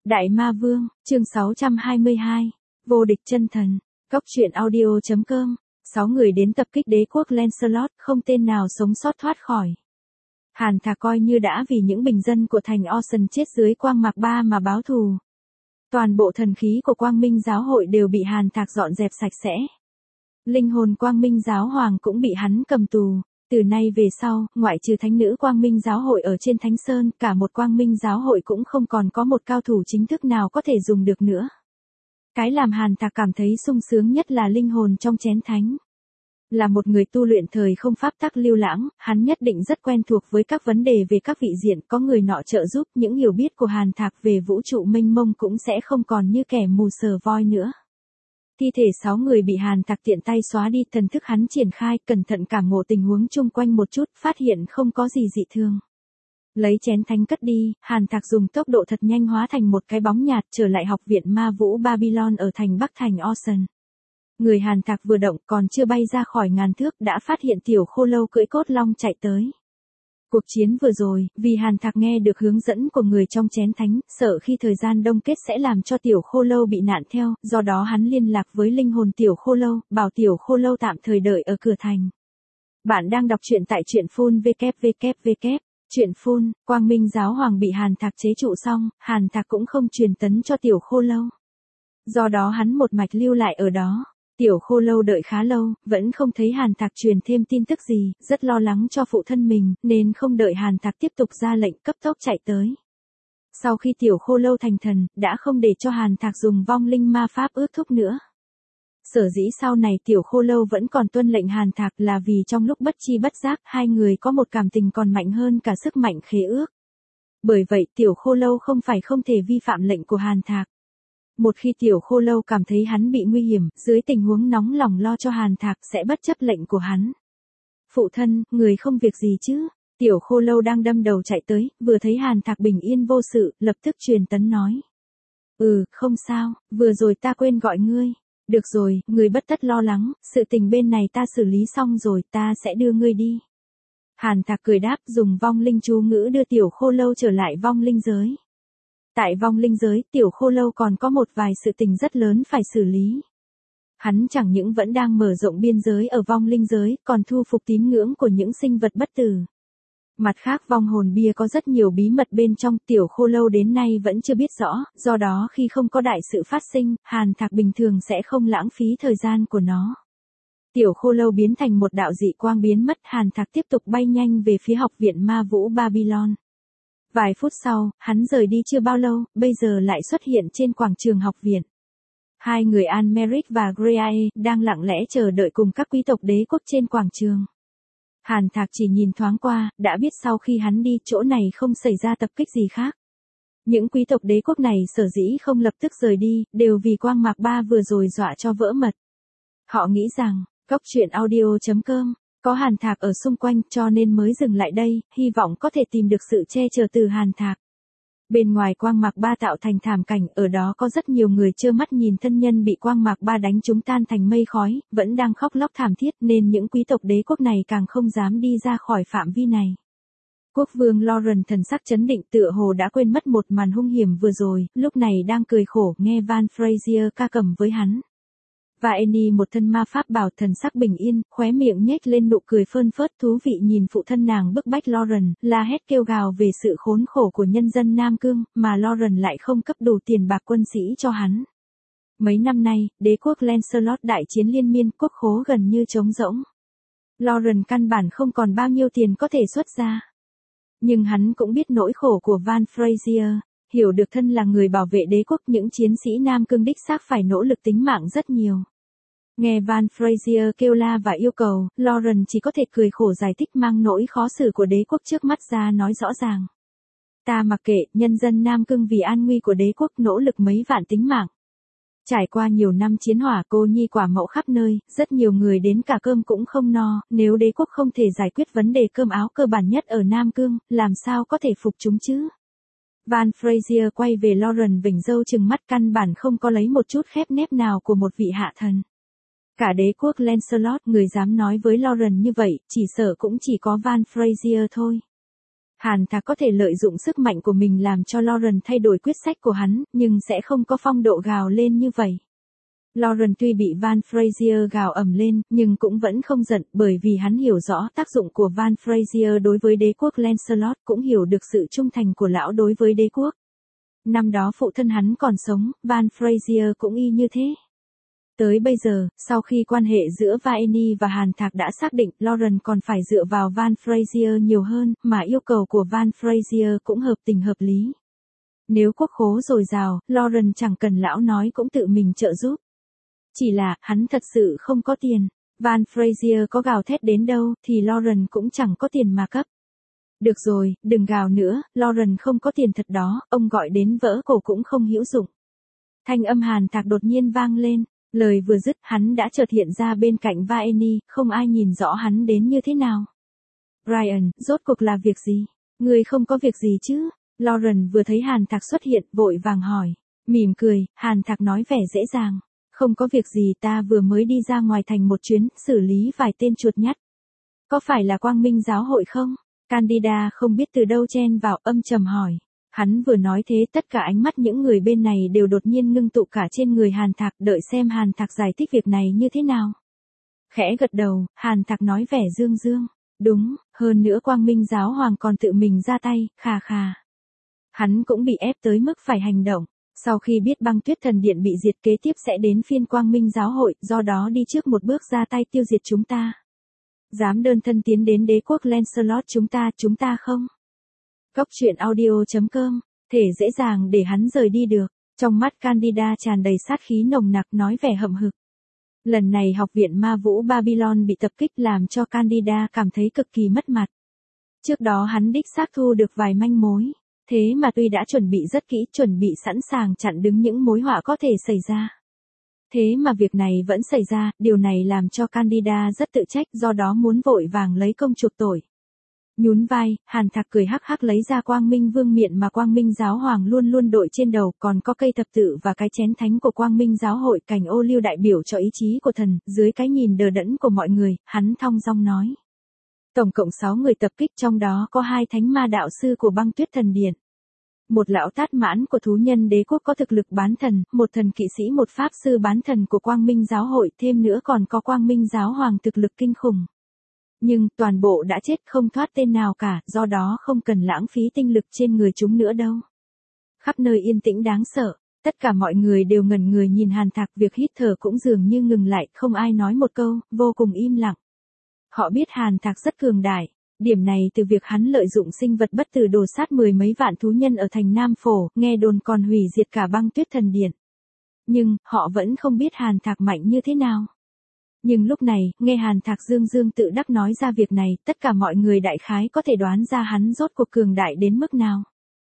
Đại Ma Vương, chương 622, vô địch chân thần, Cóc truyện audio.com, 6 người đến tập kích đế quốc Lancelot, không tên nào sống sót thoát khỏi. Hàn Thạc coi như đã vì những bình dân của thành Ocean chết dưới quang mạc 3 mà báo thù. Toàn bộ thần khí của Quang Minh giáo hội đều bị Hàn Thạc dọn dẹp sạch sẽ. Linh hồn Quang Minh giáo hoàng cũng bị hắn cầm tù. Từ nay về sau, ngoại trừ thánh nữ Quang Minh giáo hội ở trên Thánh Sơn, cả một Quang Minh giáo hội cũng không còn có một cao thủ chính thức nào có thể dùng được nữa. Cái làm Hàn Thạc cảm thấy sung sướng nhất là linh hồn trong chén thánh. Là một người tu luyện thời không pháp tắc lưu lãng, hắn nhất định rất quen thuộc với các vấn đề về các vị diện, có người nọ trợ giúp, những hiểu biết của Hàn Thạc về vũ trụ mênh mông cũng sẽ không còn như kẻ mù sờ voi nữa. Thi thể 6 người bị Hàn Thạc tiện tay xóa đi, thần thức hắn triển khai, cẩn thận cảm ngộ tình huống chung quanh một chút, phát hiện không có gì dị thường. Lấy chén thánh cất đi, Hàn Thạc dùng tốc độ thật nhanh hóa thành một cái bóng nhạt trở lại học viện ma vũ Babylon ở thành Bắc thành Ocean. Người Hàn Thạc vừa động còn chưa bay ra khỏi ngàn thước đã phát hiện tiểu khô lâu cưỡi cốt long chạy tới. Cuộc chiến vừa rồi, vì Hàn Thạc nghe được hướng dẫn của người trong chén thánh, sợ khi thời gian đông kết sẽ làm cho tiểu khô lâu bị nạn theo, do đó hắn liên lạc với linh hồn tiểu khô lâu, bảo tiểu khô lâu tạm thời đợi ở cửa thành. Bạn đang đọc truyện tại truyện phun www. Truyện phun, Quang Minh giáo hoàng bị Hàn Thạc chế trụ xong, Hàn Thạc cũng không truyền tấn cho tiểu khô lâu. Do đó hắn một mạch lưu lại ở đó. Tiểu khô lâu đợi khá lâu, vẫn không thấy Hàn Thạc truyền thêm tin tức gì, rất lo lắng cho phụ thân mình, nên không đợi Hàn Thạc tiếp tục ra lệnh cấp tốc chạy tới. Sau khi tiểu khô lâu thành thần, đã không để cho Hàn Thạc dùng vong linh ma pháp ước thúc nữa. Sở dĩ sau này tiểu khô lâu vẫn còn tuân lệnh Hàn Thạc là vì trong lúc bất chi bất giác, hai người có một cảm tình còn mạnh hơn cả sức mạnh khế ước. Bởi vậy tiểu khô lâu không phải không thể vi phạm lệnh của Hàn Thạc. Một khi tiểu khô lâu cảm thấy hắn bị nguy hiểm, dưới tình huống nóng lòng lo cho Hàn Thạc sẽ bất chấp lệnh của hắn. Phụ thân, người không việc gì chứ? Tiểu khô lâu đang đâm đầu chạy tới, vừa thấy Hàn Thạc bình yên vô sự, lập tức truyền tấn nói. Không sao, vừa rồi ta quên gọi ngươi. Được rồi, người bất tất lo lắng, sự tình bên này ta xử lý xong rồi, ta sẽ đưa ngươi đi. Hàn Thạc cười đáp, dùng vong linh chú ngữ đưa tiểu khô lâu trở lại vong linh giới. Tại vong linh giới, tiểu khô lâu còn có một vài sự tình rất lớn phải xử lý. Hắn chẳng những vẫn đang mở rộng biên giới ở vong linh giới, còn thu phục tín ngưỡng của những sinh vật bất tử. Mặt khác vong hồn bia có rất nhiều bí mật bên trong, tiểu khô lâu đến nay vẫn chưa biết rõ, do đó khi không có đại sự phát sinh, Hàn Thạc bình thường sẽ không lãng phí thời gian của nó. Tiểu khô lâu biến thành một đạo dị quang biến mất, Hàn Thạc tiếp tục bay nhanh về phía học viện ma vũ Babylon. Vài phút sau, hắn rời đi chưa bao lâu, bây giờ lại xuất hiện trên quảng trường học viện. Hai người Almeric và Greae đang lặng lẽ chờ đợi cùng các quý tộc đế quốc trên quảng trường. Hàn Thạc chỉ nhìn thoáng qua, đã biết sau khi hắn đi chỗ này không xảy ra tập kích gì khác. Những quý tộc đế quốc này sở dĩ không lập tức rời đi, đều vì quang mạc 3 vừa rồi dọa cho vỡ mật. Họ nghĩ rằng, Cóc truyện audio.com, có Hàn Thạc ở xung quanh cho nên mới dừng lại đây, hy vọng có thể tìm được sự che chở từ Hàn Thạc. Bên ngoài quang mạc 3 tạo thành thảm cảnh, ở đó có rất nhiều người trơ mắt nhìn thân nhân bị quang mạc 3 đánh trúng tan thành mây khói, vẫn đang khóc lóc thảm thiết nên những quý tộc đế quốc này càng không dám đi ra khỏi phạm vi này. Quốc vương Lauren thần sắc chấn định tựa hồ đã quên mất một màn hung hiểm vừa rồi, lúc này đang cười khổ nghe Van Frazier ca cầm với hắn. Và Annie một thân ma pháp bào thần sắc bình yên, khóe miệng nhếch lên nụ cười phơn phớt thú vị nhìn phụ thân nàng bức bách Lauren, la hét kêu gào về sự khốn khổ của nhân dân Nam Cương, mà Lauren lại không cấp đủ tiền bạc quân sĩ cho hắn. Mấy năm nay, đế quốc Lancelot đại chiến liên miên, quốc khố gần như trống rỗng. Lauren căn bản không còn bao nhiêu tiền có thể xuất ra. Nhưng hắn cũng biết nỗi khổ của Van Frazier. Hiểu được thân là người bảo vệ đế quốc, những chiến sĩ Nam Cương đích xác phải nỗ lực tính mạng rất nhiều. Nghe Van Frazier kêu la và yêu cầu, Lauren chỉ có thể cười khổ giải thích mang nỗi khó xử của đế quốc trước mắt ra nói rõ ràng. Ta mặc kệ, nhân dân Nam Cương vì an nguy của đế quốc nỗ lực mấy vạn tính mạng. Trải qua nhiều năm chiến hỏa cô nhi quả mẫu khắp nơi, rất nhiều người đến cả cơm cũng không no, nếu đế quốc không thể giải quyết vấn đề cơm áo cơ bản nhất ở Nam Cương, làm sao có thể phục chúng chứ? Van Frazier quay về Lauren vểnh râu trừng mắt căn bản không có lấy một chút khép nép nào của một vị hạ thần. Cả đế quốc Lancelot người dám nói với Lauren như vậy, chỉ sợ cũng chỉ có Van Frazier thôi. Hàn Thạc có thể lợi dụng sức mạnh của mình làm cho Lauren thay đổi quyết sách của hắn, nhưng sẽ không có phong độ gào lên như vậy. Lauren tuy bị Van Frazier gào ầm lên, nhưng cũng vẫn không giận, bởi vì hắn hiểu rõ tác dụng của Van Frazier đối với đế quốc Lancelot, cũng hiểu được sự trung thành của lão đối với đế quốc. Năm đó phụ thân hắn còn sống, Van Frazier cũng y như thế. Tới bây giờ, sau khi quan hệ giữa Vaeni và Hàn Thạc đã xác định, Lauren còn phải dựa vào Van Frazier nhiều hơn, mà yêu cầu của Van Frazier cũng hợp tình hợp lý. Nếu quốc khố dồi dào, Lauren chẳng cần lão nói cũng tự mình trợ giúp. Chỉ là, hắn thật sự không có tiền. Van Frazier có gào thét đến đâu, thì Lauren cũng chẳng có tiền mà cấp. Được rồi, đừng gào nữa, Lauren không có tiền thật đó, ông gọi đến vỡ cổ cũng không hữu dụng. Thanh âm Hàn Thạc đột nhiên vang lên, lời vừa dứt hắn đã chợt hiện ra bên cạnh Vaeni, không ai nhìn rõ hắn đến như thế nào. Brian, rốt cuộc là việc gì? Người không có việc gì chứ? Lauren vừa thấy Hàn Thạc xuất hiện, vội vàng hỏi. Mỉm cười, Hàn Thạc nói vẻ dễ dàng. Không có việc gì, ta vừa mới đi ra ngoài thành một chuyến, xử lý vài tên chuột nhắt. Có phải là Quang Minh giáo hội không? Candida không biết từ đâu chen vào, âm trầm hỏi. Hắn vừa nói thế, tất cả ánh mắt những người bên này đều đột nhiên ngưng tụ cả trên người Hàn Thạc, đợi xem Hàn Thạc giải thích việc này như thế nào. Khẽ gật đầu, Hàn Thạc nói vẻ dương dương. Đúng, hơn nữa Quang Minh giáo hoàng còn tự mình ra tay, khà khà. Hắn cũng bị ép tới mức phải hành động. Sau khi biết băng tuyết thần điện bị diệt, kế tiếp sẽ đến phiên Quang Minh giáo hội, do đó đi trước một bước ra tay tiêu diệt chúng ta. Dám đơn thân tiến đến đế quốc Lancelot chúng ta không? Góc truyện audio.com, thể dễ dàng để hắn rời đi được. Trong mắt Candida tràn đầy sát khí nồng nặc, nói vẻ hậm hực. Lần này học viện ma vũ Babylon bị tập kích làm cho Candida cảm thấy cực kỳ mất mặt. Trước đó hắn đích xác thu được vài manh mối. Thế mà tuy đã chuẩn bị rất kỹ, chuẩn bị sẵn sàng chặn đứng những mối họa có thể xảy ra. Thế mà việc này vẫn xảy ra, điều này làm cho Candida rất tự trách, do đó muốn vội vàng lấy công chuộc tội. Nhún vai, Hàn Thạc cười hắc hắc lấy ra Quang Minh Vương miện mà Quang Minh giáo hoàng luôn luôn đội trên đầu, còn có cây thập tự và cái chén thánh của Quang Minh giáo hội, cành ô liu đại biểu cho ý chí của thần, dưới cái nhìn đờ đẫn của mọi người, hắn thong dong nói. Tổng cộng 6 người tập kích, trong đó có 2 thánh ma đạo sư của băng tuyết thần điện. Một lão tát mãn của thú nhân đế quốc có thực lực bán thần, một thần kỵ sĩ, một pháp sư bán thần của Quang Minh giáo hội, thêm nữa còn có Quang Minh giáo hoàng thực lực kinh khủng. Nhưng, toàn bộ đã chết không thoát tên nào cả, do đó không cần lãng phí tinh lực trên người chúng nữa đâu. Khắp nơi yên tĩnh đáng sợ, tất cả mọi người đều ngẩn người nhìn Hàn Thạc, việc hít thở cũng dường như ngừng lại, không ai nói một câu, vô cùng im lặng. Họ biết Hàn Thạc rất cường đại. Điểm này từ việc hắn lợi dụng sinh vật bất tử đổ sát 10 mấy vạn thú nhân ở thành Nam Phổ, nghe đồn còn hủy diệt cả băng tuyết thần điện. Nhưng, họ vẫn không biết Hàn Thạc mạnh như thế nào. Nhưng lúc này, nghe Hàn Thạc dương dương tự đắc nói ra việc này, tất cả mọi người đại khái có thể đoán ra hắn rốt cuộc cường đại đến mức nào.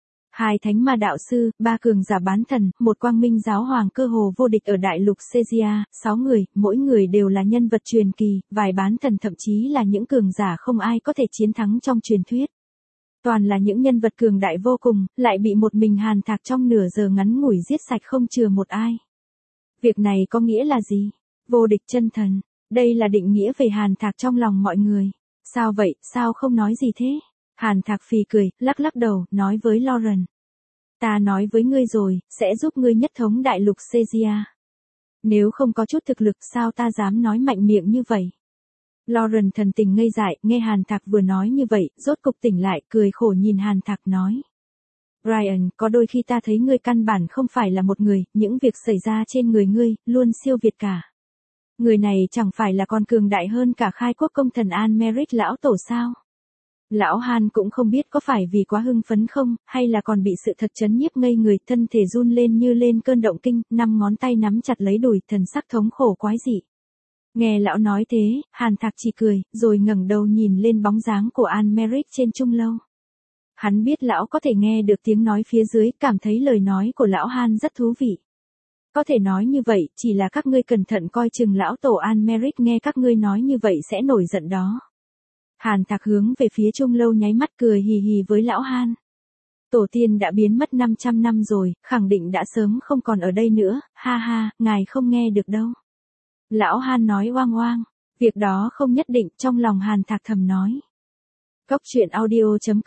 2 thánh ma đạo sư, 3 cường giả bán thần, một Quang Minh giáo hoàng cơ hồ vô địch ở đại lục Caesarea, 6 người, mỗi người đều là nhân vật truyền kỳ, vài bán thần thậm chí là những cường giả không ai có thể chiến thắng trong truyền thuyết. Toàn là những nhân vật cường đại vô cùng, lại bị một mình Hàn Thạc trong nửa giờ ngắn ngủi giết sạch không chừa một ai. Việc này có nghĩa là gì? Vô địch chân thần. Đây là định nghĩa về Hàn Thạc trong lòng mọi người. Sao vậy, sao không nói gì thế? Hàn Thạc phì cười, lắc lắc đầu, nói với Lauren. Ta nói với ngươi rồi, sẽ giúp ngươi nhất thống đại lục Caesarea. Nếu không có chút thực lực sao ta dám nói mạnh miệng như vậy? Lauren thần tình ngây dại, nghe Hàn Thạc vừa nói như vậy, rốt cục tỉnh lại, cười khổ nhìn Hàn Thạc nói. Brian, có đôi khi ta thấy ngươi căn bản không phải là một người, những việc xảy ra trên người ngươi, luôn siêu việt cả. Người này chẳng phải là còn cường đại hơn cả khai quốc công thần Almeric lão tổ sao? Lão Han cũng không biết có phải vì quá hưng phấn không, hay là còn bị sự thật chấn nhiếp ngây người, thân thể run lên như lên cơn động kinh, 5 ngón tay nắm chặt lấy đùi, thần sắc thống khổ quái dị. Nghe lão nói thế, Hàn Thạc chỉ cười, rồi ngẩng đầu nhìn lên bóng dáng của Almeric trên trung lâu. Hắn biết lão có thể nghe được tiếng nói phía dưới, cảm thấy lời nói của lão Han rất thú vị. Có thể nói như vậy, chỉ là các ngươi cẩn thận coi chừng lão tổ Almeric nghe các ngươi nói như vậy sẽ nổi giận đó. Hàn Thạc hướng về phía trung lâu nháy mắt cười hì hì với lão Han. Tổ tiên đã biến mất 500 năm rồi, khẳng định đã sớm không còn ở đây nữa, ha ha, ngài không nghe được đâu. Lão Han nói oang oang, việc đó không nhất định, trong lòng Hàn Thạc thầm nói. Góc truyện audio.com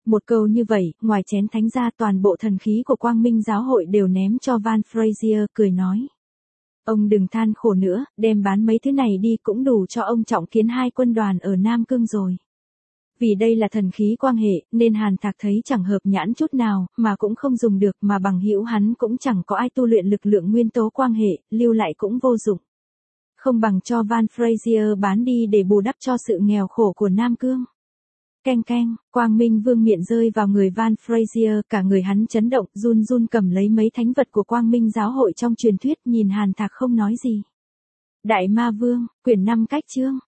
Một câu như vậy, ngoài chén thánh ra toàn bộ thần khí của Quang Minh giáo hội đều ném cho Van Frazier, cười nói. Ông đừng than khổ nữa, đem bán mấy thứ này đi cũng đủ cho ông trọng kiến 2 quân đoàn ở Nam Cương rồi. Vì đây là thần khí quang hệ, nên Hàn Thạc thấy chẳng hợp nhãn chút nào, mà cũng không dùng được, mà bằng hữu hắn cũng chẳng có ai tu luyện lực lượng nguyên tố quang hệ, lưu lại cũng vô dụng. Không bằng cho Van Frazier bán đi để bù đắp cho sự nghèo khổ của Nam Cương. Keng keng, Quang Minh Vương miện rơi vào người Van Frazier, cả người hắn chấn động, run run cầm lấy mấy thánh vật của Quang Minh giáo hội trong truyền thuyết, nhìn Hàn Thạc không nói gì. Đại Ma Vương, quyển 5 cách chương.